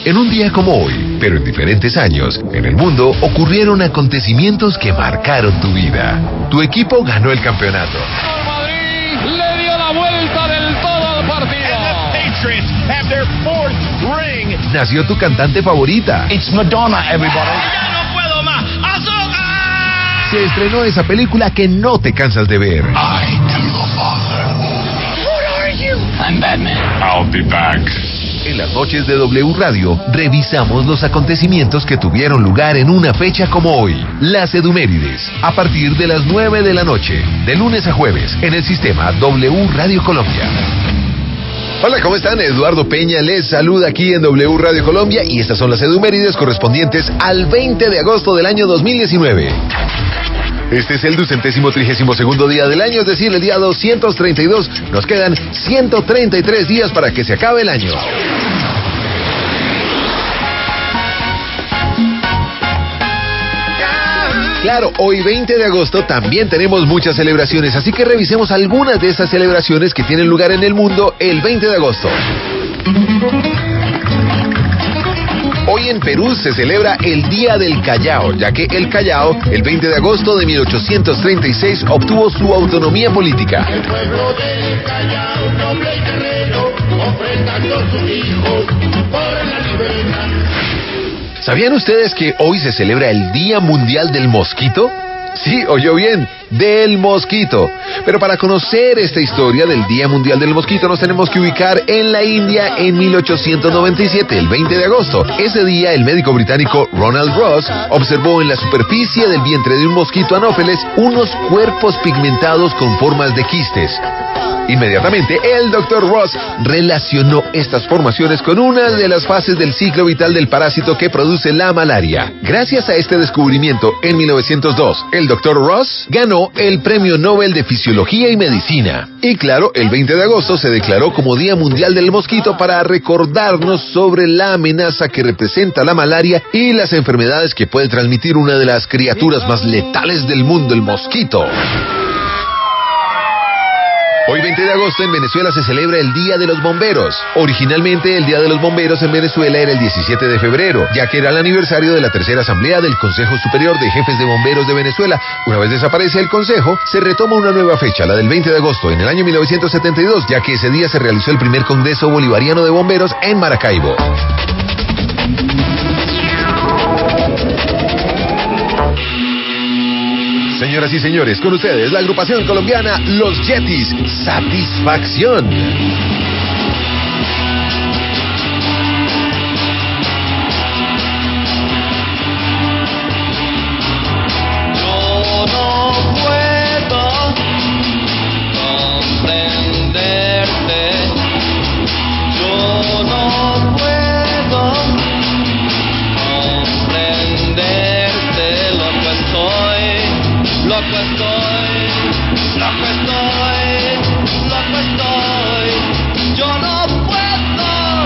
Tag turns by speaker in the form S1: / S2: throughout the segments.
S1: En un día como hoy, pero en diferentes años, en el mundo ocurrieron acontecimientos que marcaron tu vida. Tu equipo ganó el campeonato.
S2: El Madrid le dio la vuelta del todo al partido.
S3: And the Patriots have their fourth ring.
S1: Nació tu cantante favorita.
S3: It's Madonna, everybody.
S2: ¡Ya no puedo más! ¡Azúcar!
S1: Se estrenó esa película que no te cansas de ver.
S3: I am the Father. What are you? I'm Batman. I'll be back.
S1: En las noches de W Radio, revisamos los acontecimientos que tuvieron lugar en una fecha como hoy. Las Edumérides, a partir de las 9 de la noche, de lunes a jueves, en el sistema W Radio Colombia. Hola, ¿cómo están? Eduardo Peña les saluda aquí en W Radio Colombia y estas son las Edumérides correspondientes al 20 de agosto del año 2019. Este es el 232º día del año, es decir, el día 232. Nos quedan 133 días para que se acabe el año. Claro, hoy 20 de agosto también tenemos muchas celebraciones, así que revisemos algunas de esas celebraciones que tienen lugar en el mundo el 20 de agosto. Hoy en Perú se celebra el Día del Callao, ya que el Callao, el 20 de agosto de 1836, obtuvo su autonomía política.
S4: El pueblo del Callao, noble y guerrero, ofrendando sus hijos por la libertad.
S1: ¿Sabían ustedes que hoy se celebra el Día Mundial del Mosquito? Sí, oyó bien, del mosquito. Pero para conocer esta historia del Día Mundial del Mosquito nos tenemos que ubicar en la India en 1897, el 20 de agosto. Ese día el médico británico Ronald Ross observó en la superficie del vientre de un mosquito anófeles unos cuerpos pigmentados con formas de quistes. Inmediatamente, el Dr. Ross relacionó estas formaciones con una de las fases del ciclo vital del parásito que produce la malaria. Gracias a este descubrimiento, en 1902, el Dr. Ross ganó el Premio Nobel de Fisiología y Medicina. Y claro, el 20 de agosto se declaró como Día Mundial del Mosquito para recordarnos sobre la amenaza que representa la malaria y las enfermedades que puede transmitir una de las criaturas más letales del mundo, el mosquito. Hoy 20 de agosto en Venezuela se celebra el Día de los Bomberos. Originalmente el Día de los Bomberos en Venezuela era el 17 de febrero, ya que era el aniversario de la tercera asamblea del Consejo Superior de Jefes de Bomberos de Venezuela. Una vez desaparece el Consejo, se retoma una nueva fecha, la del 20 de agosto, en el año 1972, ya que ese día se realizó el primer Congreso Bolivariano de Bomberos en Maracaibo. Señoras y señores, con ustedes la agrupación colombiana Los Yetis, Satisfacción.
S5: Yo no puedo comprenderte, yo no puedo comprenderte lo que estoy. Loco estoy, yo no puedo.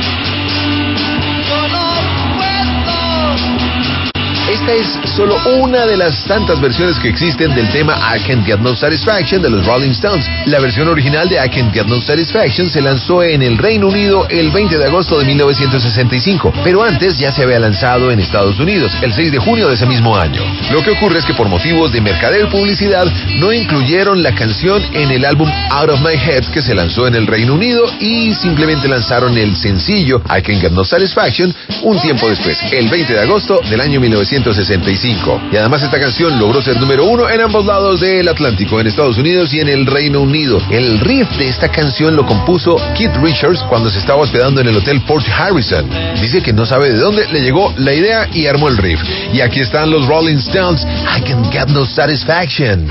S1: Esta es solo una de las tantas versiones que existen del tema I Can't Get No Satisfaction de los Rolling Stones. La versión original de I Can't Get No Satisfaction se lanzó en el Reino Unido el 20 de agosto de 1965, pero antes ya se había lanzado en Estados Unidos, el 6 de junio de ese mismo año. Lo que ocurre es que por motivos de mercadeo y publicidad no incluyeron la canción en el álbum Out of My Head que se lanzó en el Reino Unido y simplemente lanzaron el sencillo I Can't Get No Satisfaction un tiempo después, el 20 de agosto del año 1965. Y además esta canción logró ser número 1 en ambos lados del Atlántico, en Estados Unidos y en el Reino Unido. El riff de esta canción lo compuso Keith Richards cuando se estaba hospedando en el Hotel Port Harrison. Dice que no sabe de dónde le llegó la idea y armó el riff. Y aquí están los Rolling Stones, I Can't Get No Satisfaction.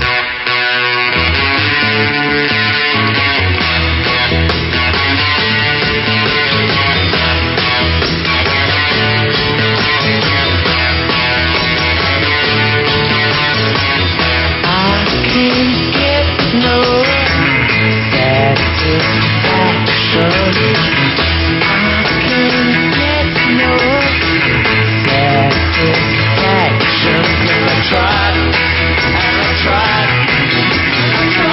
S5: I tried.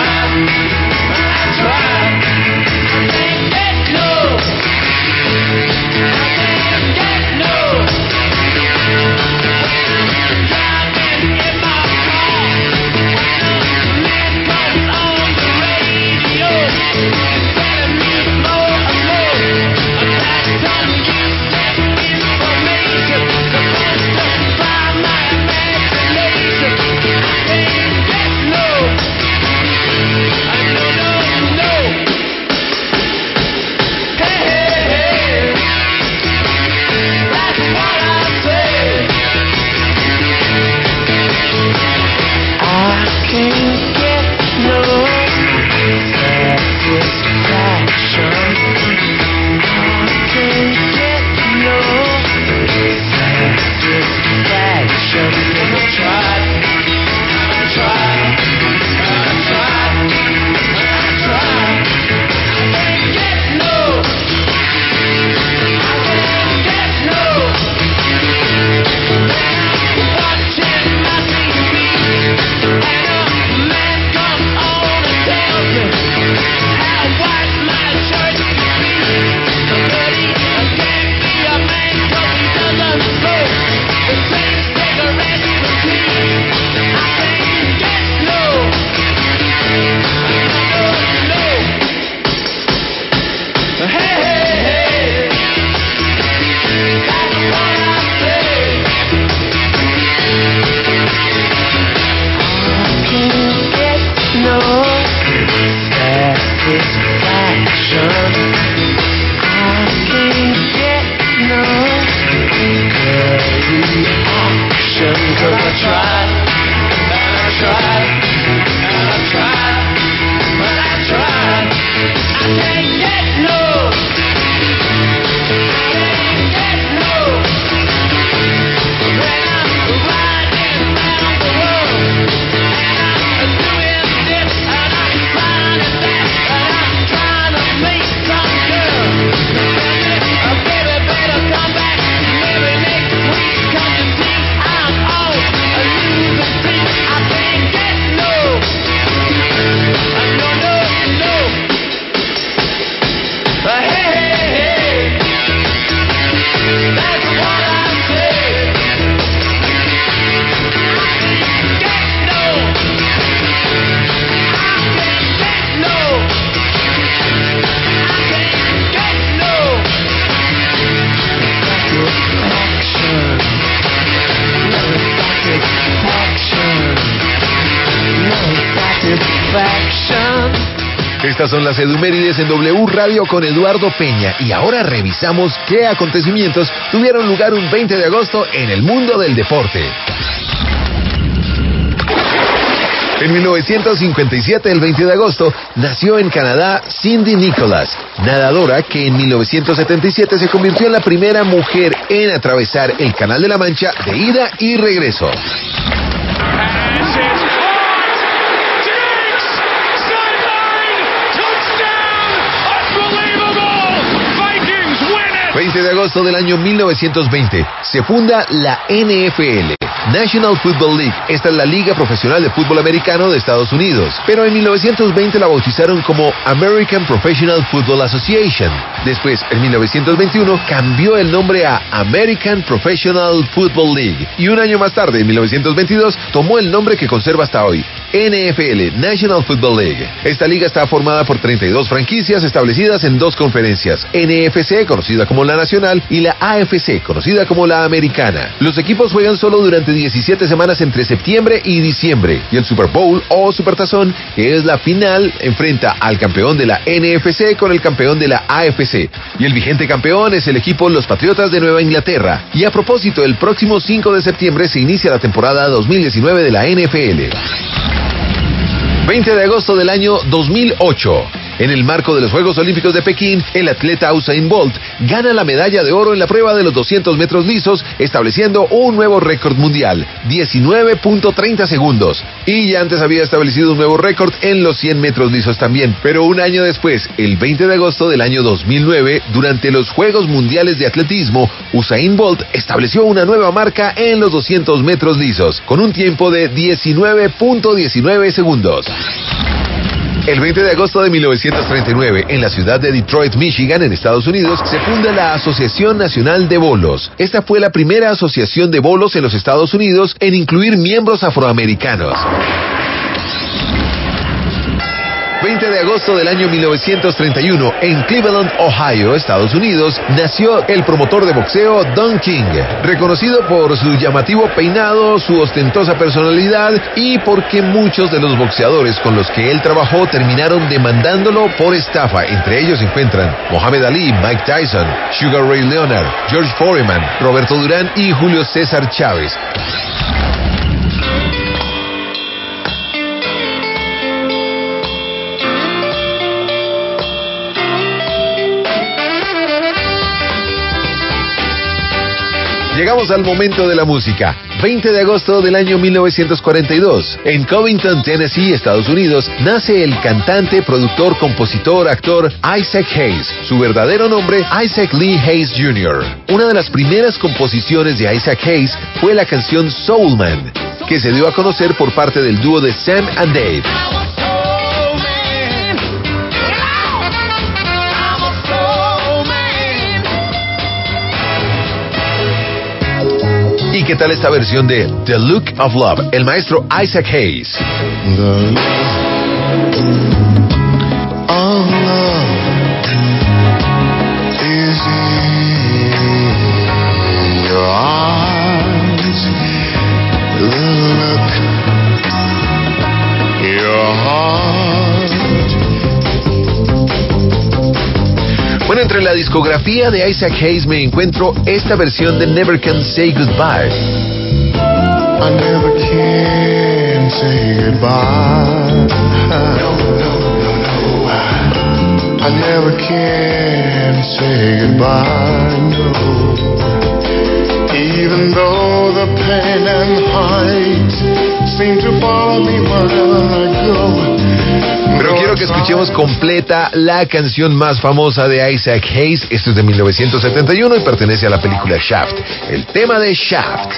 S1: Estas son las edumérides en W Radio con Eduardo Peña y ahora revisamos qué acontecimientos tuvieron lugar un 20 de agosto en el mundo del deporte. En 1957, el 20 de agosto, nació en Canadá Cindy Nicholas, nadadora que en 1977 se convirtió en la primera mujer en atravesar el Canal de la Mancha de ida y regreso. 20 de agosto del año 1920 se funda la NFL, National Football League. Esta es la liga profesional de fútbol americano de Estados Unidos, pero en 1920 la bautizaron como American Professional Football Association. Después, en 1921, cambió el nombre a American Professional Football League y un año más tarde, en 1922, tomó el nombre que conserva hasta hoy, NFL, National Football League. Esta liga está formada por 32 franquicias establecidas en dos conferencias, NFC, conocida como la Nacional, y la AFC, conocida como la Americana. Los equipos juegan solo durante 17 semanas entre septiembre y diciembre, y el Super Bowl o Supertazón, que es la final, enfrenta al campeón de la NFC con el campeón de la AFC. Y el vigente campeón es el equipo Los Patriotas de Nueva Inglaterra. Y a propósito, el próximo 5 de septiembre se inicia la temporada 2019 de la NFL. 20 de agosto del año 2008. En el marco de los Juegos Olímpicos de Pekín, el atleta Usain Bolt gana la medalla de oro en la prueba de los 200 metros lisos, estableciendo un nuevo récord mundial, 19.30 segundos. Y ya antes había establecido un nuevo récord en los 100 metros lisos también. Pero un año después, el 20 de agosto del año 2009, durante los Juegos Mundiales de Atletismo, Usain Bolt estableció una nueva marca en los 200 metros lisos, con un tiempo de 19.19 segundos. El 20 de agosto de 1939, en la ciudad de Detroit, Michigan, en Estados Unidos, se funda la Asociación Nacional de Bolos. Esta fue la primera asociación de bolos en los Estados Unidos en incluir miembros afroamericanos. 20 de agosto del año 1931, en Cleveland, Ohio, Estados Unidos, nació el promotor de boxeo Don King, reconocido por su llamativo peinado, su ostentosa personalidad y porque muchos de los boxeadores con los que él trabajó terminaron demandándolo por estafa. Entre ellos se encuentran Muhammad Ali, Mike Tyson, Sugar Ray Leonard, George Foreman, Roberto Durán y Julio César Chávez. Llegamos al momento de la música. 20 de agosto del año 1942. En Covington, Tennessee, Estados Unidos, nace el cantante, productor, compositor, actor Isaac Hayes. Su verdadero nombre, Isaac Lee Hayes Jr. Una de las primeras composiciones de Isaac Hayes fue la canción Soul Man, que se dio a conocer por parte del dúo de Sam and Dave. ¿Y qué tal esta versión de The Look of Love? El maestro Isaac Hayes.
S4: The look of love is in your eyes. The look, your heart.
S1: Bueno, entre la discografía de Isaac Hayes me encuentro esta versión de Never Can Say Goodbye.
S4: I never can say goodbye. No. I never can say goodbye, no. Even though the pain and height seem to follow me wherever I go.
S1: Pero quiero que escuchemos completa la canción más famosa de Isaac Hayes. Esto es de 1971 y pertenece a la película Shaft. El tema de Shaft.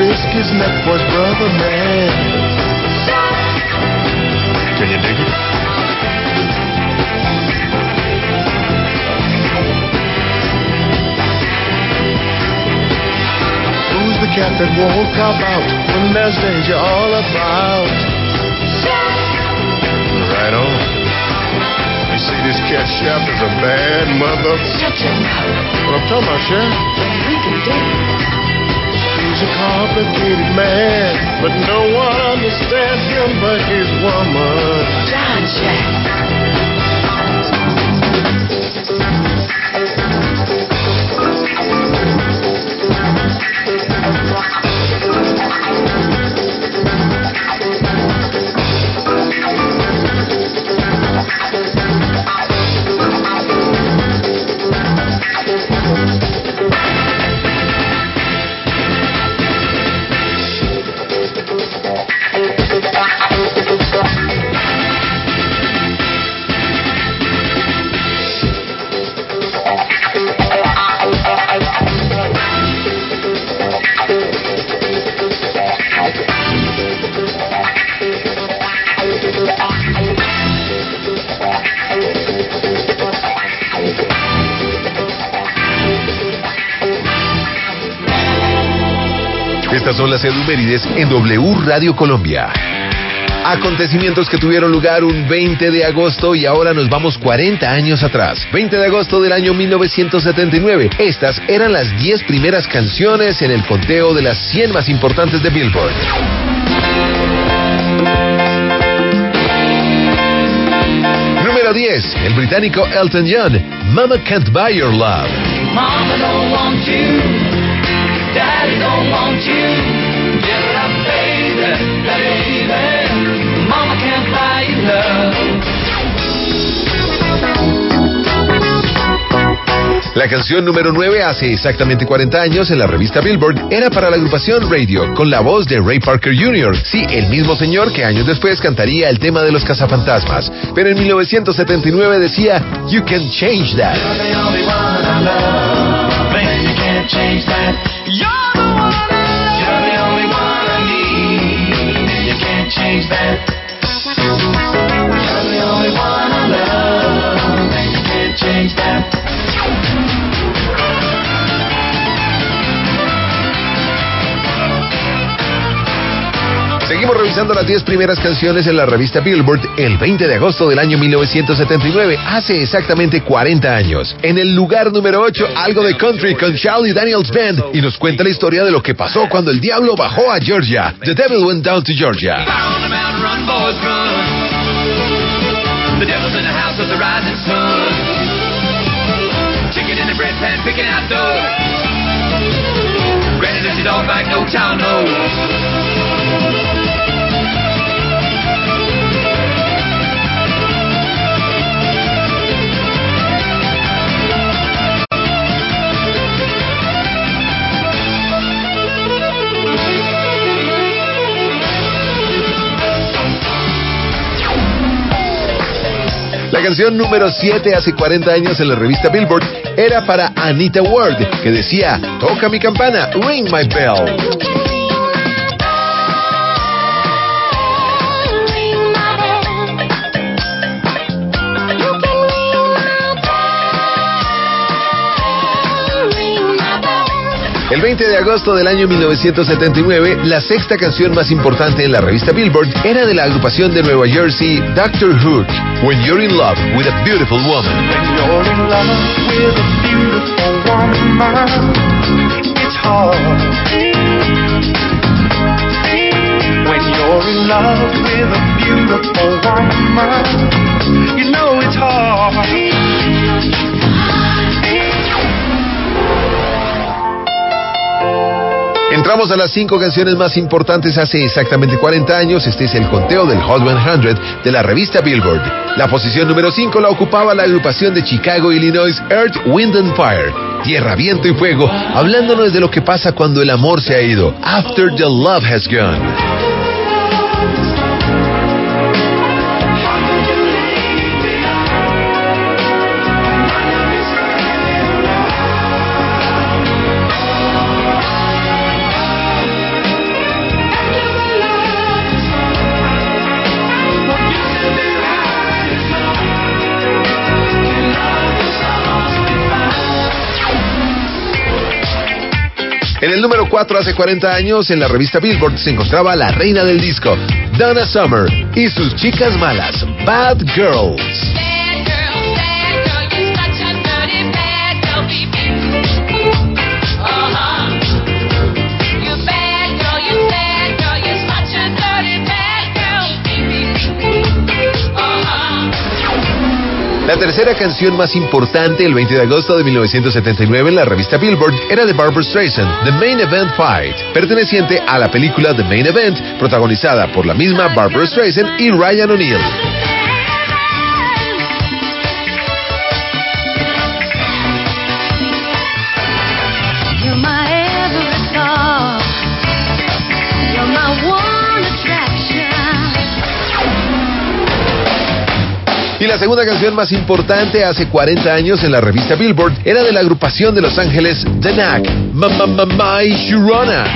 S4: risk his neck for his brother, man. Can you dig it? Who's the cat that won't cop out when there's danger all about? Right on. You see, this cat Chef is a bad mother.
S3: Shut your mouth.
S4: What I'm talking about, Chef?
S3: Lincoln did.
S4: He's a complicated man, but no one understands him but his woman.
S3: John Shack.
S1: Estas son las efemérides en W Radio Colombia. Acontecimientos que tuvieron lugar un 20 de agosto y ahora nos vamos 40 años atrás. 20 de agosto del año 1979. Estas eran las 10 primeras canciones en el conteo de las 100 más importantes de Billboard. Número 10. El británico Elton John. Mama Can't Buy Your Love.
S5: Mama don't want you, Daddy don't want you. Give it up, baby, baby. Mama can't buy you love.
S1: La canción número 9 hace exactamente 40 años en la revista Billboard era para la agrupación Radio, con la voz de Ray Parker Jr. Sí, el mismo señor que años después cantaría el tema de los cazafantasmas. Pero en 1979 decía, You Can Change That.
S5: You're the only one I love, baby, you can't change that. You're the one I love. You're the only one I need, and you can't change that. You're the only one I love, and you can't change that.
S1: Seguimos revisando las 10 primeras canciones en la revista Billboard el 20 de agosto del año 1979, hace exactamente 40 años. En el lugar número 8, algo de country con Charlie Daniels Band, y nos cuenta la historia de lo que pasó cuando el diablo bajó a Georgia. The Devil Went Down to Georgia.
S5: Run, boys, run. The devil's in the house of the rising sun. Chicken in the bread pan, picking out dough. Granny does it all back, no child knows.
S1: La canción número 7 hace 40 años en la revista Billboard era para Anita Ward, que decía, toca mi campana, ring my bell. El 20 de agosto del año 1979, la sexta canción más importante en la revista Billboard era de la agrupación de Nueva Jersey, Dr. Hook, When You're in Love with a Beautiful Woman.
S6: When you're in love with a beautiful woman, it's hard. When you're in love with a beautiful woman, you know it's hard.
S1: Entramos a las 5 canciones más importantes hace exactamente 40 años. Este es el conteo del Hot 100 de la revista Billboard. La posición número 5 la ocupaba la agrupación de Chicago, Illinois, Earth, Wind and Fire. Tierra, viento y fuego, hablándonos de lo que pasa cuando el amor se ha ido. After the love has gone. En el número 4, hace 40 años, en la revista Billboard se encontraba la reina del disco, Donna Summer, y sus chicas malas, Bad Girls. La tercera canción más importante el 20 de agosto de 1979 en la revista Billboard era de Barbra Streisand, The Main Event Fight, perteneciente a la película The Main Event, protagonizada por la misma Barbra Streisand y Ryan O'Neal. Y la segunda canción más importante hace 40 años en la revista Billboard era de la agrupación de Los Ángeles, The Knack, My Sharona.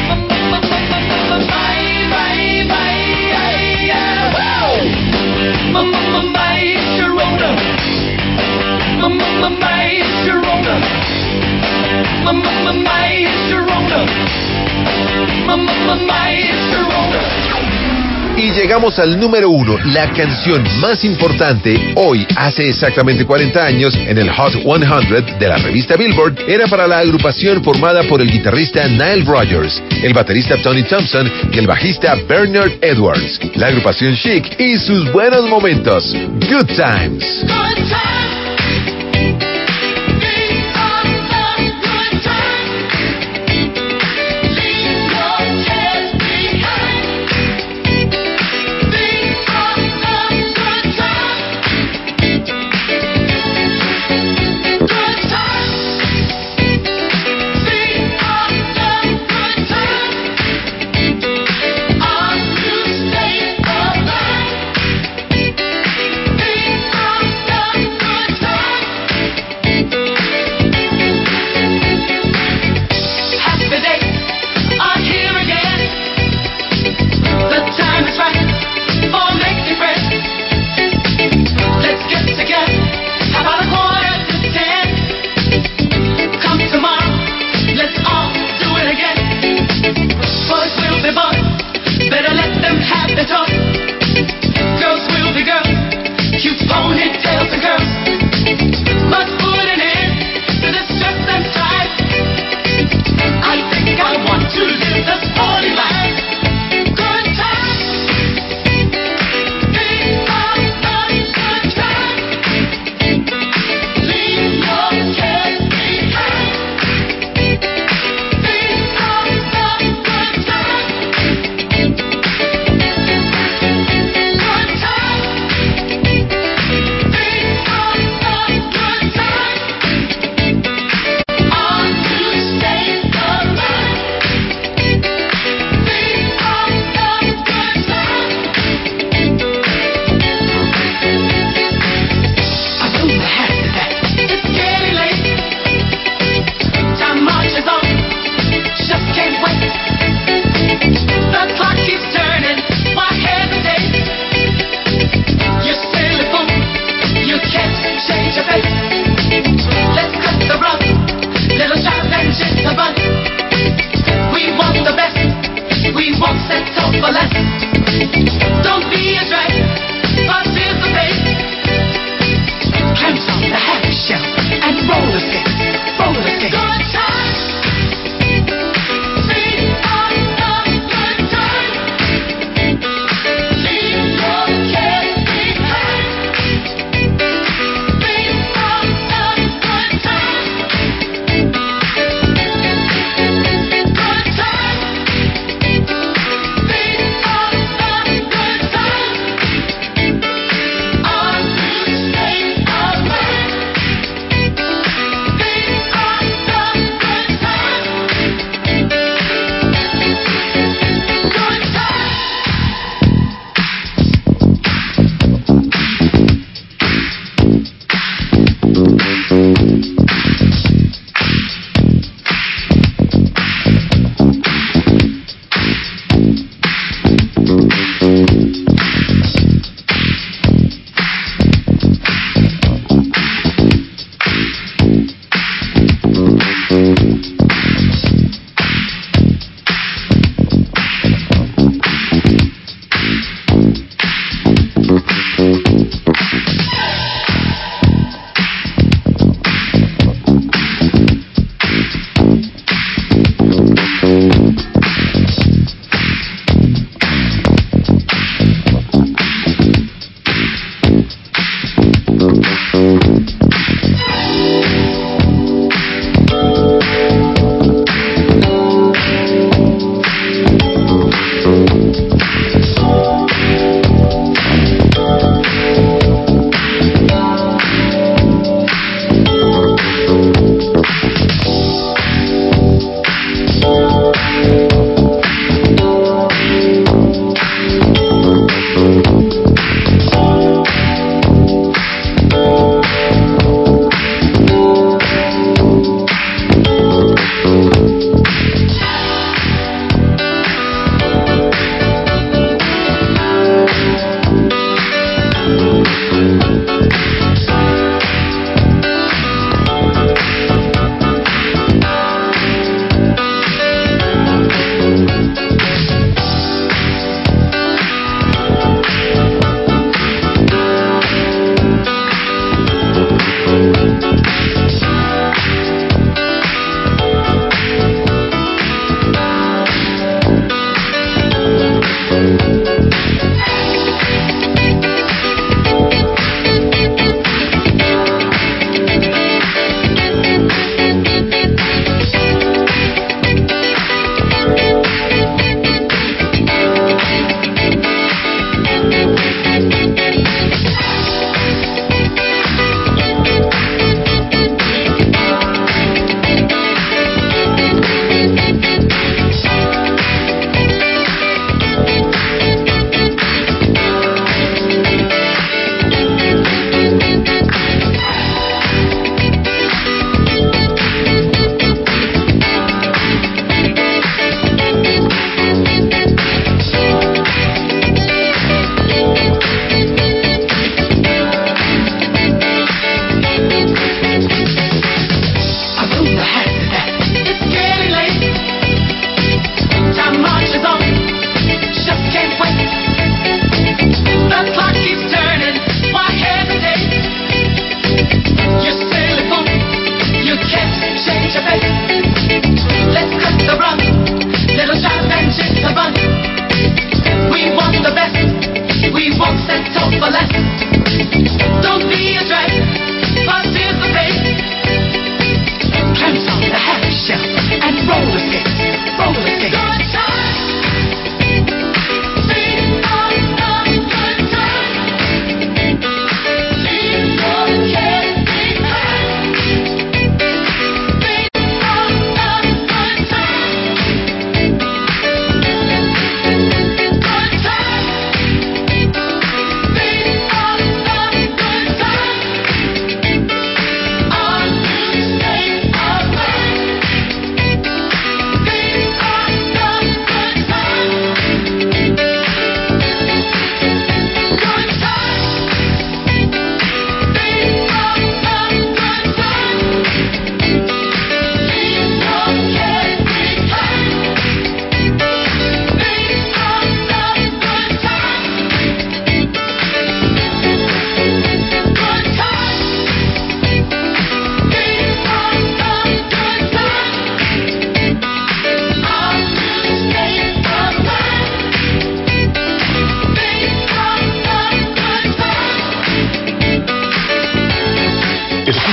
S1: Y llegamos al número 1, la canción más importante hoy, hace exactamente 40 años, en el Hot 100 de la revista Billboard, era para la agrupación formada por el guitarrista Nile Rodgers, el baterista Tony Thompson y el bajista Bernard Edwards. La agrupación Chic y sus buenos momentos, Good Times.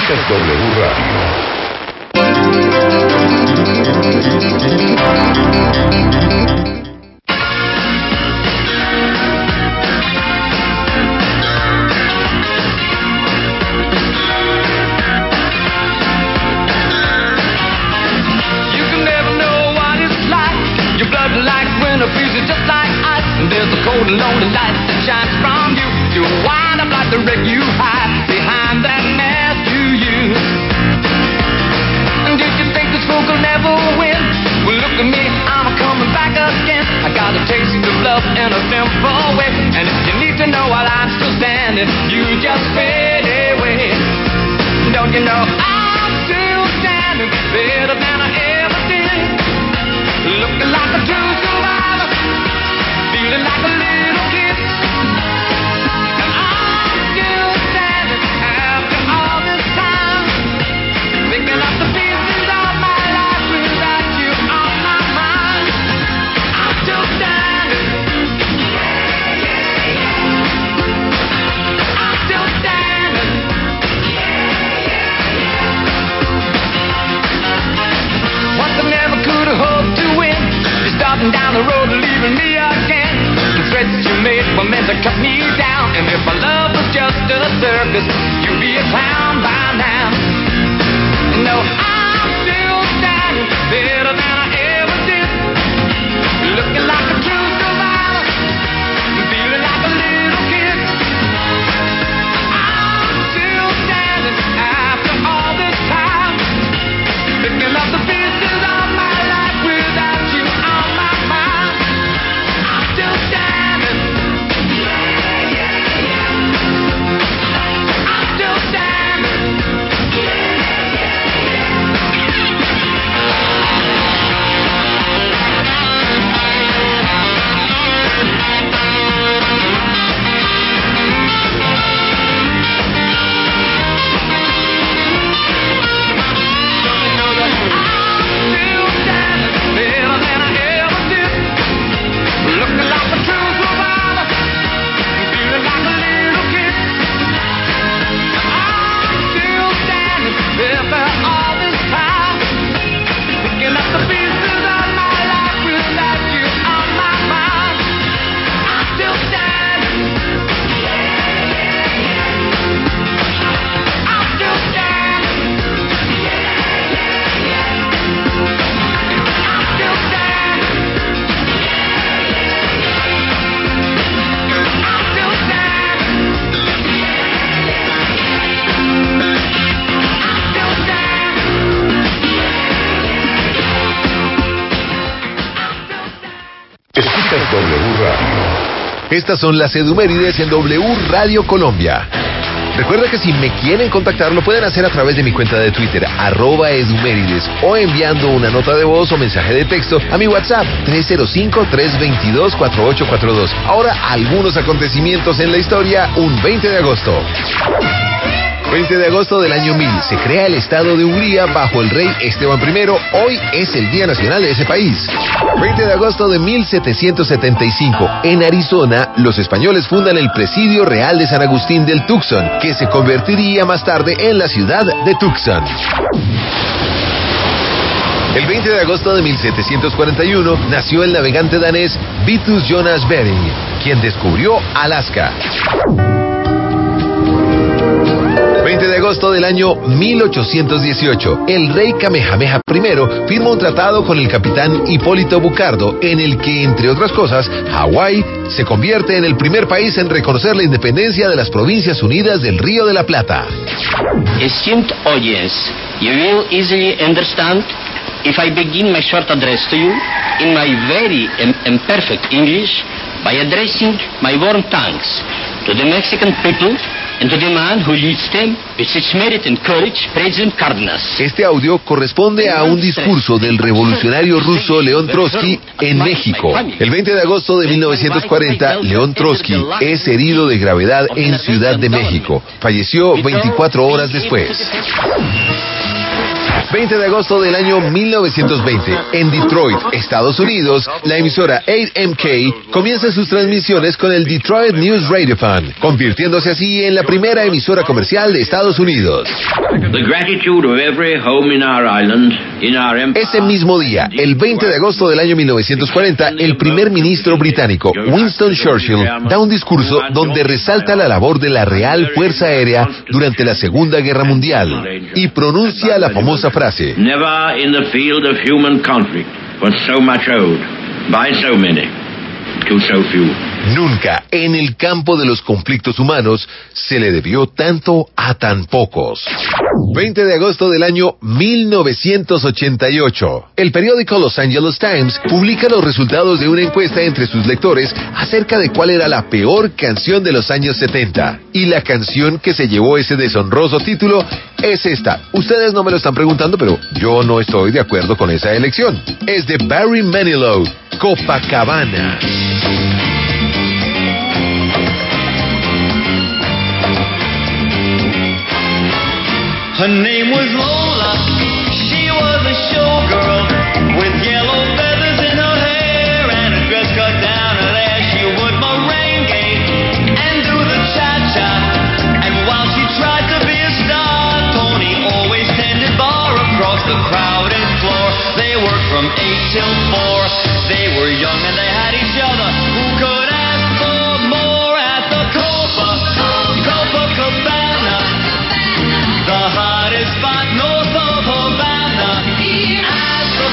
S1: Escuchas W Radio.
S2: There's a cold and lonely light that shines from you. You wind up like the wreck you hide behind that mask you use. And did you think this fool could never win? Well, look at me, I'm coming back again. I got a taste of love in a simple way. And if you need to know while I'm still standing, you just fade away. Don't you know I'm still standing better than I ever did? Looking like a true survivor, feeling like a little kid. And I'm still standing after all this time, picking up the pieces of my life without you on my mind. I'm still standing. I'm still standing. Once I never could have hoped to win. You're starting down the road and leaving me again. The threats you made were meant to cut me down. And if my love was just a circus, you'd be a clown by now. No, I'm still standing better than I ever did. Looking like a true survivor, feeling like a little kid. I'm still standing after all this time, picking up the pieces of my life without you on my mind. I'm still standing. I'm still standing.
S1: Escuchas W Radio. Estas son las Edumérides en W Radio Colombia. Recuerda que si me quieren contactar lo pueden hacer a través de mi cuenta de Twitter, @Edumérides, o enviando una nota de voz o mensaje de texto a mi WhatsApp, 305-322-4842. Ahora, algunos acontecimientos en la historia, un 20 de agosto. 20 de agosto del año 1000, se crea el Estado de Hungría bajo el rey Esteban I. Hoy es el Día Nacional de ese país. 20 de agosto de 1775, en Arizona, los españoles fundan el Presidio Real de San Agustín del Tucson, que se convertiría más tarde en la ciudad de Tucson. El 20 de agosto de 1741 nació el navegante danés Vitus Jonas Bering, quien descubrió Alaska. 20 de agosto del año 1818, el rey Kamehameha I firma un tratado con el capitán Hipólito Bucardo, en el que, entre otras cosas, Hawái se convierte en el primer país en reconocer la independencia de las Provincias Unidas del Río de la Plata.
S7: Esteemed audience, you will easily understand if I begin my short address to you in my very imperfect English by addressing my warm thanks to the Mexican people and to the man who leads them with such merit and courage, President Cárdenas.
S1: Este audio corresponde a un discurso del revolucionario ruso León Trotsky en México. El 20 de agosto de 1940, León Trotsky es herido de gravedad en Ciudad de México. Falleció 24 horas después. 20 de agosto del año 1920, en Detroit, Estados Unidos, la emisora 8MK comienza sus transmisiones con el Detroit News Radiophone, convirtiéndose así en la primera emisora comercial de Estados Unidos. Ese mismo día, el 20 de agosto del año 1940, el primer ministro británico, Winston Churchill, da un discurso donde resalta la labor de la Real Fuerza Aérea durante la Segunda Guerra Mundial y pronuncia la famosa frase:
S8: Never in the field of human conflict was so much owed by so many to so few.
S1: Nunca en el campo de los conflictos humanos se le debió tanto a tan pocos. 20 de agosto del año 1988. El periódico Los Angeles Times publica los resultados de una encuesta entre sus lectores acerca de cuál era la peor canción de los años 70. Y la canción que se llevó ese deshonroso título es esta. Ustedes no me lo están preguntando, pero yo no estoy de acuerdo con esa elección. Es de Barry Manilow, Copacabana.
S5: Her name was Lola, she was a showgirl with yellow feathers in her hair and a dress cut down her there. She would merengue and do the cha-cha, and while she tried to be a star, Tony always tended bar across the crowded floor. They worked from 8 till 4, they were young and they had each other. Who could ask for more at the Copacabana? The hottest spot north of Havana, at the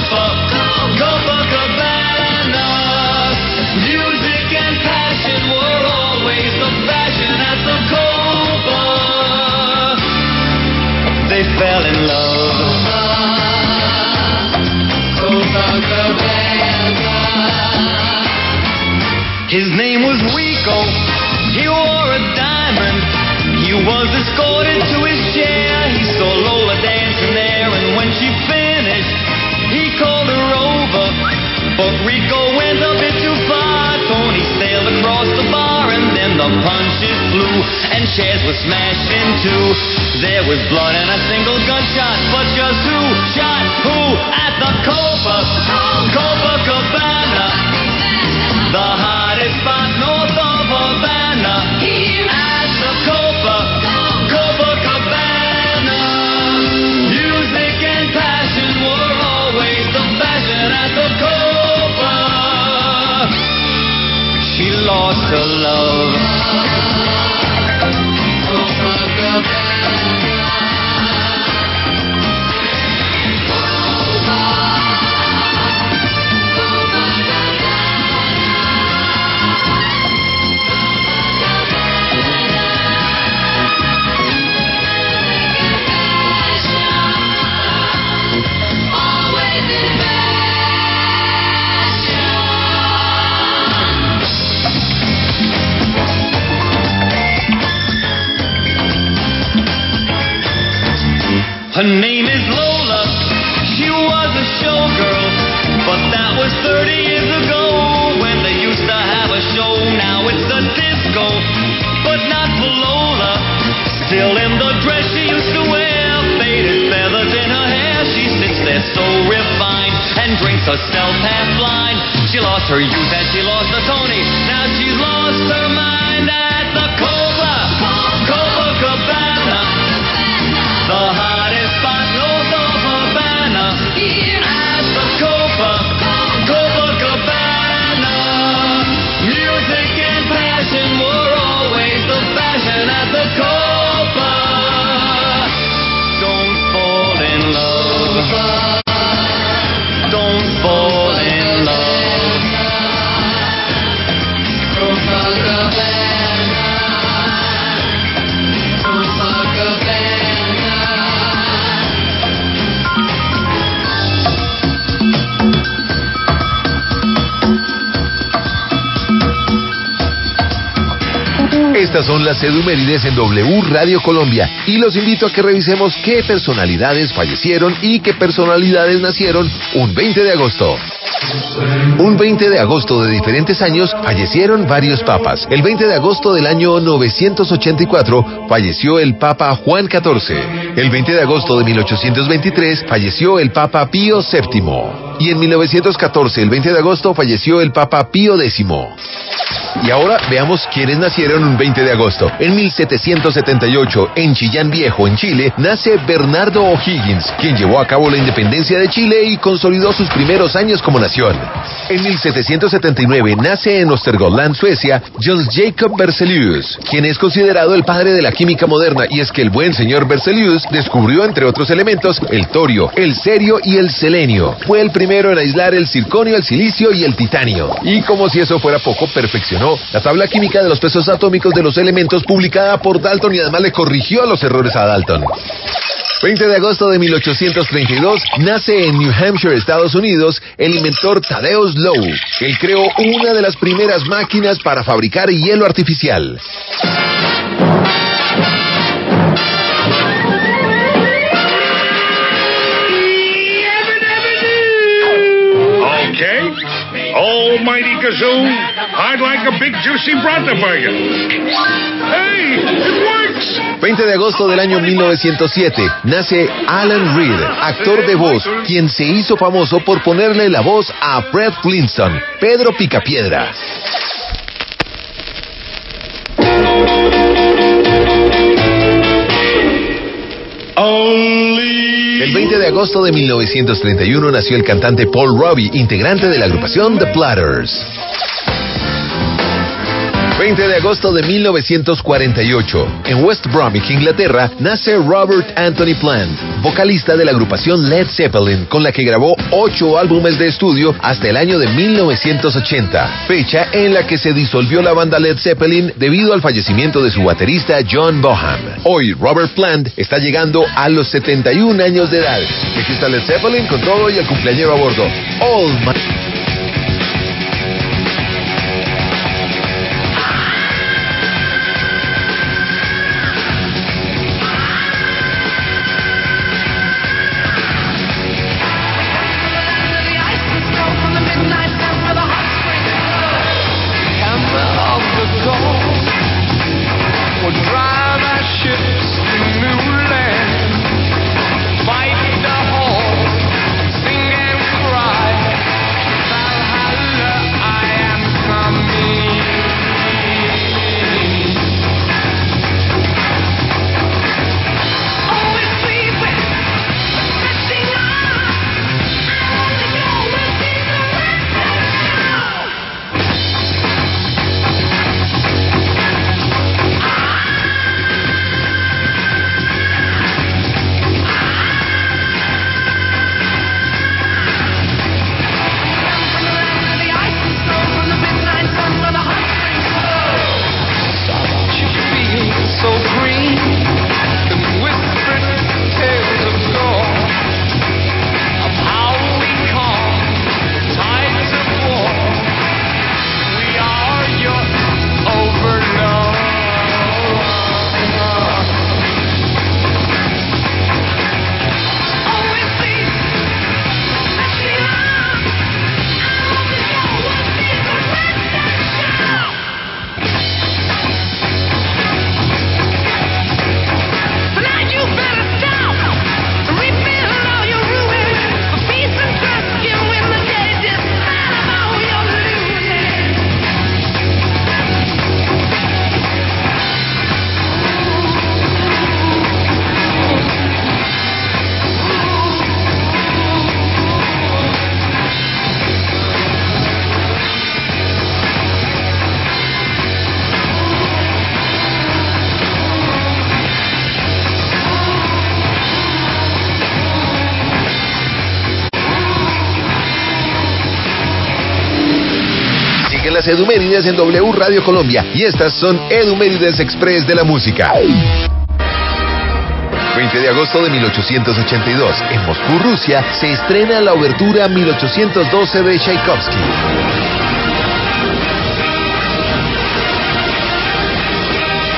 S5: Copacabana. Music and passion were always the fashion at the Copa. They fell in love. His name was Rico, he wore a diamond. He was escorted to his chair. He saw Lola dancing there, and when she finished, he called her over. But Rico went a bit too far. Tony sailed across the bar, and then the punches flew, and chairs were smashed in two. There was blood and a single gunshot, but just who shot who at the Copacabana? The hottest spot north of Havana, at the Copacabana. Music and passion were always the fashion at the Copa. She lost her love. Her name is Lola, she was a showgirl, but that was 30 years ago when they used to have a show. Now it's the disco, but not for Lola. Still in the dress she used to wear, faded feathers in her hair. She sits there so refined and drinks herself half blind. She lost her youth and she lost her Tony. Now she's lost her mind at the Copacabana. The hottest spot north of Havana, at the Copacabana. Music and passion were always the fashion at the Copa. Don't fall in love. Don't fall in love.
S1: Estas son las Edumérides en W Radio Colombia y los invito a que revisemos qué personalidades fallecieron y qué personalidades nacieron un 20 de agosto. Un 20 de agosto de diferentes años fallecieron varios papas. El 20 de agosto del año 984 falleció el Papa Juan XIV. El 20 de agosto de 1823 falleció el Papa Pío VII. Y en 1914, el 20 de agosto, falleció el Papa Pío X. Y ahora veamos quiénes nacieron un 20 de agosto. En 1778, en Chillán Viejo, en Chile, nace Bernardo O'Higgins, quien llevó a cabo la independencia de Chile y consolidó sus primeros años como nación. En 1779, nace en Östergötland, Suecia, Jöns Jacob Berzelius, quien es considerado el padre de la química moderna, y es que el buen señor Berzelius descubrió, entre otros elementos, el torio, el cerio y el selenio. Fue el primero en aislar el circonio, el silicio y el titanio. Y como si eso fuera poco, perfeccionó la tabla química de los pesos atómicos de los elementos publicada por Dalton y además le corrigió los errores a Dalton. 20 de agosto de 1832, nace en New Hampshire, Estados Unidos, el inventor Thaddeus Lowe. Él creó una de las primeras máquinas para fabricar hielo artificial.
S9: Okay. Almighty Kazoo, I'd like a big juicy Bronta burger. Hey, it works.
S1: 20 de agosto del año 1907, nace Alan Reed, actor de voz, quien se hizo famoso por ponerle la voz a Fred Flintstone, Pedro Picapiedra. El 20 de agosto de 1931 nació el cantante Paul Robbie, integrante de la agrupación The Platters. 20 de agosto de 1948, en West Bromwich, Inglaterra, nace Robert Anthony Plant, vocalista de la agrupación Led Zeppelin, con la que grabó 8 álbumes de estudio hasta el año de 1980, fecha en la que se disolvió la banda Led Zeppelin debido al fallecimiento de su baterista John Bonham. Hoy, Robert Plant está llegando a los 71 años de edad. Aquí está Led Zeppelin con todo y el cumpleañero a bordo. Las Edumérides en W Radio Colombia, y estas son Edumérides Express de la música. 20 de agosto de 1882, en Moscú, Rusia, se estrena la obertura 1812 de Tchaikovsky.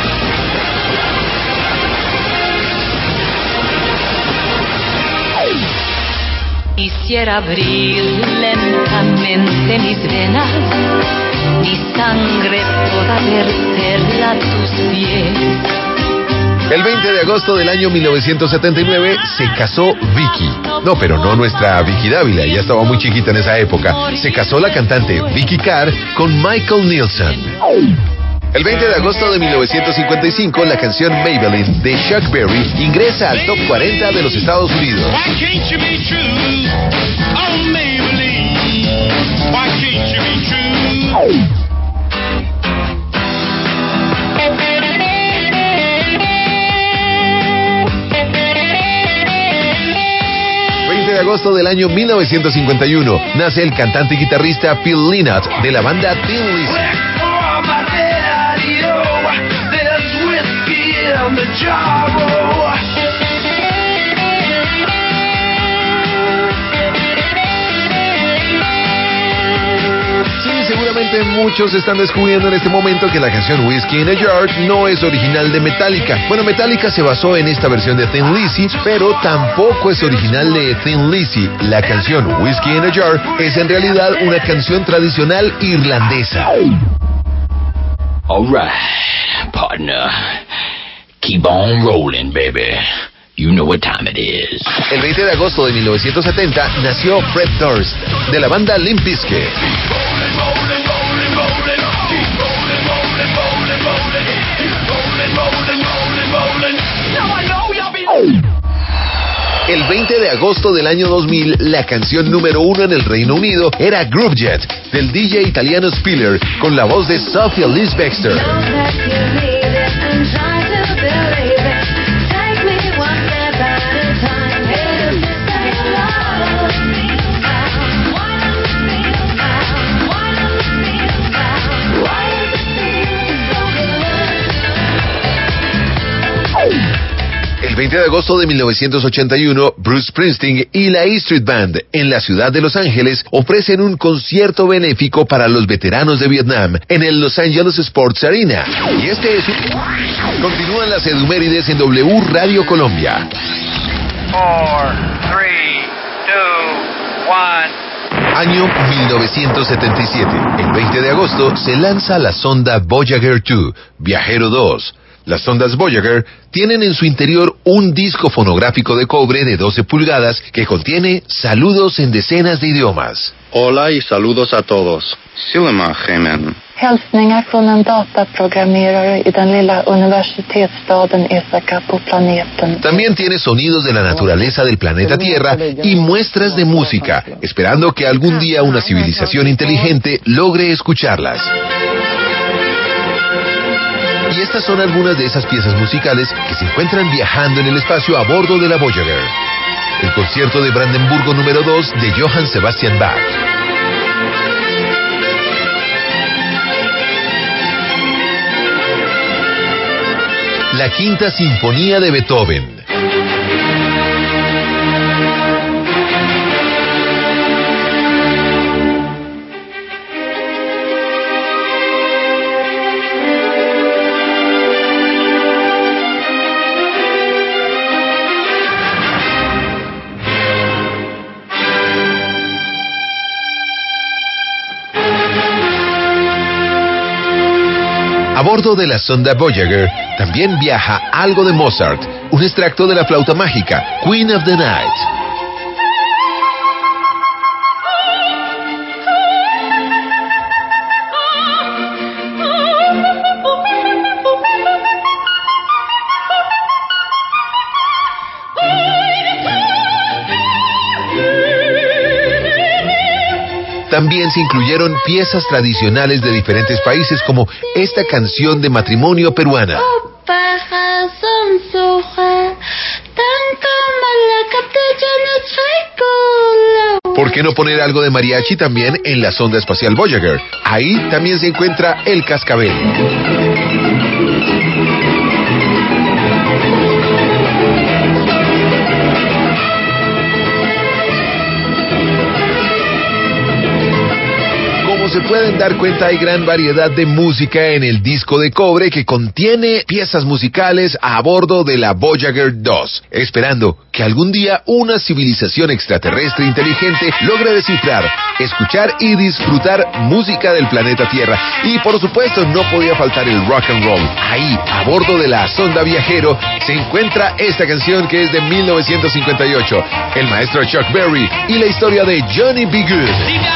S10: Quisiera abrir lentamente mis venas, mi sangre toda verterla a tus pies.
S1: El 20 de agosto del año 1979 se casó Vicky. No, pero no nuestra Vicky Dávila, ella estaba muy chiquita en esa época. Se casó la cantante Vicky Carr con Michael Nielsen. El 20 de agosto de 1955, la canción Maybelline de Chuck Berry ingresa al top 40 de los Estados Unidos.
S5: Why can't you be true? Oh, Maybelline. Why can't you be true?
S1: 20 de agosto del año 1951, nace el cantante y guitarrista Phil Lynott de la banda Thin Lizzy. Sí, seguramente muchos están descubriendo en este momento que la canción Whiskey in a Jar no es original de Metallica. Bueno, Metallica se basó en esta versión de Thin Lizzy, pero tampoco es original de Thin Lizzy. La canción Whiskey in a Jar es en realidad una canción tradicional irlandesa.
S3: All right, partner. Keep on rolling, baby. You know what time it is.
S1: El 20 de agosto de 1970 nació Fred Durst, de la banda Limp Bizkit. El 20 de agosto del año 2000, la canción número 1 en el Reino Unido era Groove Jet, del DJ italiano Spiller, con la voz de Sophia Elise Bextor. El 20 de agosto de 1981, Bruce Springsteen y la E Street Band en la ciudad de Los Ángeles ofrecen un concierto benéfico para los veteranos de Vietnam en el Los Angeles Sports Arena. Y este es Continúan las Edumérides en W Radio Colombia.
S6: 4, 3, 2, 1.
S1: Año 1977. El 20 de agosto se lanza la sonda Voyager 2, Viajero 2. Las sondas Voyager tienen en su interior un disco fonográfico de cobre de 12 pulgadas que contiene saludos en decenas de idiomas.
S11: Hola y saludos a todos. Silema Gemen.
S12: Hälsningar från en dataprogrammerare i den lilla universitetsstaden Ithaca på planeten.
S1: También tiene sonidos de la naturaleza del planeta Tierra y muestras de música, esperando que algún día una civilización inteligente logre escucharlas. Y estas son algunas de esas piezas musicales que se encuentran viajando en el espacio a bordo de la Voyager. El concierto de Brandenburgo número 2 de Johann Sebastian Bach. La Quinta Sinfonía de Beethoven. A bordo de la sonda Voyager también viaja algo de Mozart, un extracto de la flauta mágica, Queen of the Night. También se incluyeron piezas tradicionales de diferentes países como esta canción de matrimonio peruana. ¿Por qué no poner algo de mariachi también en la sonda espacial Voyager? Ahí también se encuentra el cascabel. se pueden dar cuenta, hay gran variedad de música en el disco de cobre que contiene piezas musicales a bordo de la Voyager 2, esperando que algún día una civilización extraterrestre inteligente logre descifrar, escuchar y disfrutar música del planeta Tierra. Y por supuesto no podía faltar el rock and roll. Ahí, a bordo de la sonda Viajero, se encuentra esta canción que es de 1958, el maestro Chuck Berry y la historia de Johnny B. Good.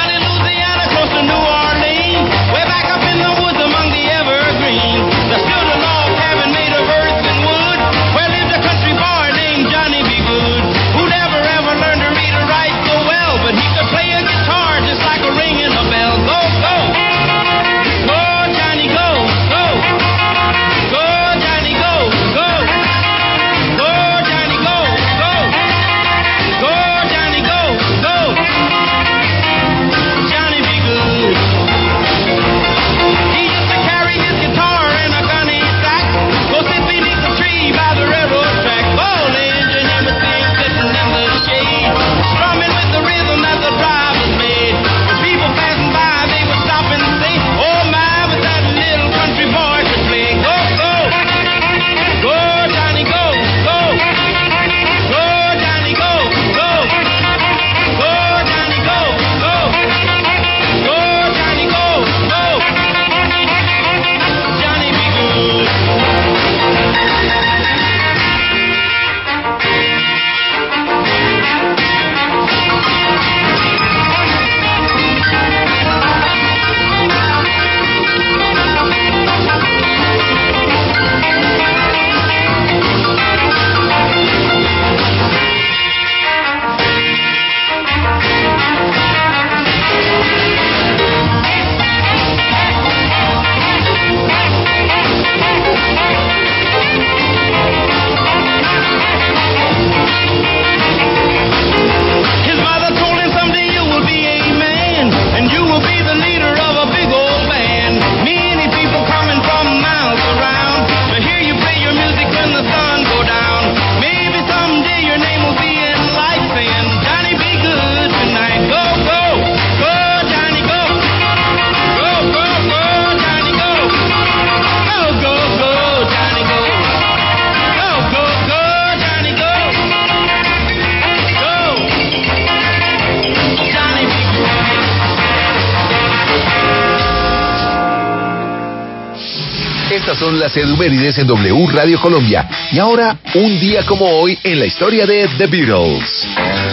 S1: Estas son las edumérides en W Radio Colombia. Y ahora, un día como hoy en la historia de The Beatles.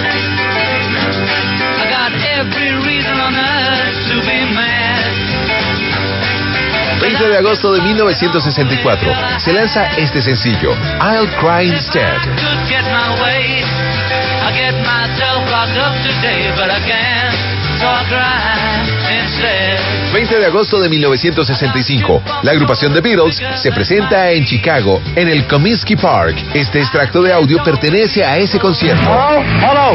S1: 20 de agosto de 1964 se lanza este sencillo, I'll Cry Instead. 20 de agosto de 1965, la agrupación The Beatles se presenta en Chicago, en el Comiskey Park. Este extracto de audio pertenece a ese concierto.
S6: Hello.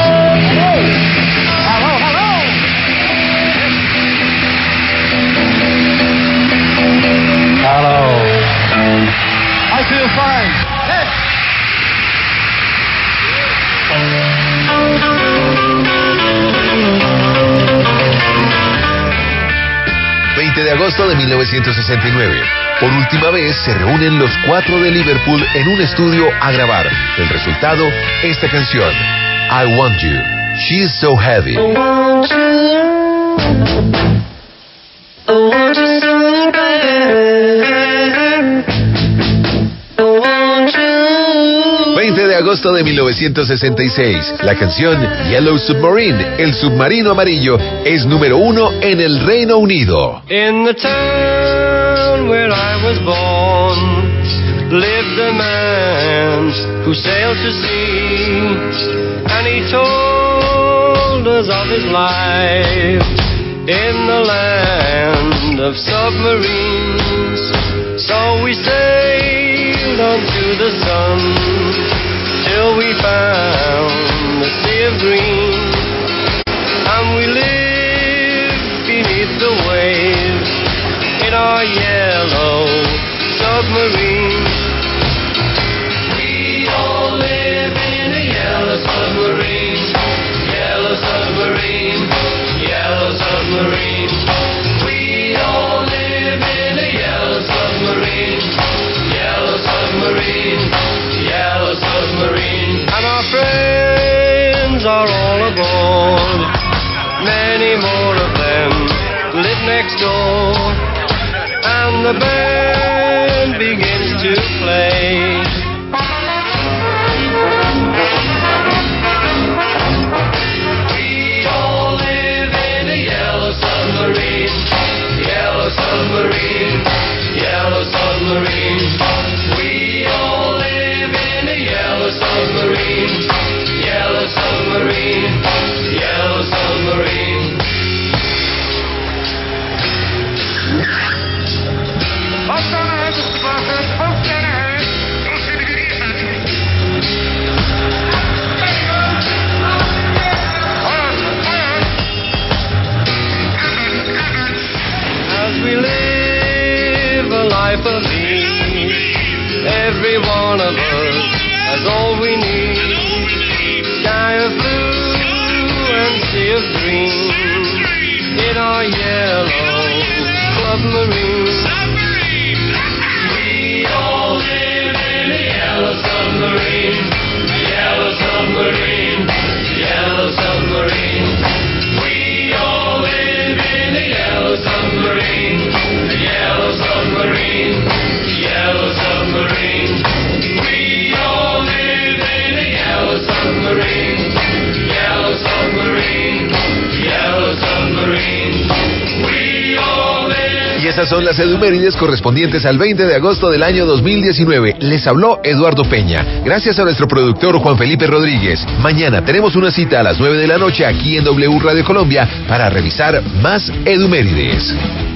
S6: I feel fine. Hey.
S1: 20 de agosto de 1969. Por última vez se reúnen los 4 de Liverpool en un estudio a grabar. El resultado, esta canción, I Want You, She's So Heavy. 20 de agosto de 1966, la canción Yellow Submarine, el submarino amarillo, es número 1 en el Reino Unido.
S13: In the town where I was born lived a man who sailed to sea, and he told us of his life in the land of submarines. So we sailed onto the sun till we found the sea of green, and we lived beneath the waves in our yellow submarine. We all live in a yellow submarine, yellow submarine, yellow submarine. next door, and the band begins to play. We all live in a yellow submarine, yellow submarine, yellow submarine. We all live in a yellow submarine, yellow submarine, yellow submarine. As we live a life of ease, every one of us has all we need. Sky of blue and sea of green in our yellow submarine. We all live in a yellow submarine, yellow submarine, yellow submarine. We all live in a yellow submarine, yellow submarine, yellow submarine. We all live in a yellow submarine, yellow submarine, yellow submarine. We all live.
S1: Y estas son las edumérides correspondientes al 20 de agosto del año 2019. Les habló Eduardo Peña. Gracias a nuestro productor Juan Felipe Rodríguez. Mañana tenemos una cita a las 9 de la noche aquí en W Radio Colombia para revisar más edumérides.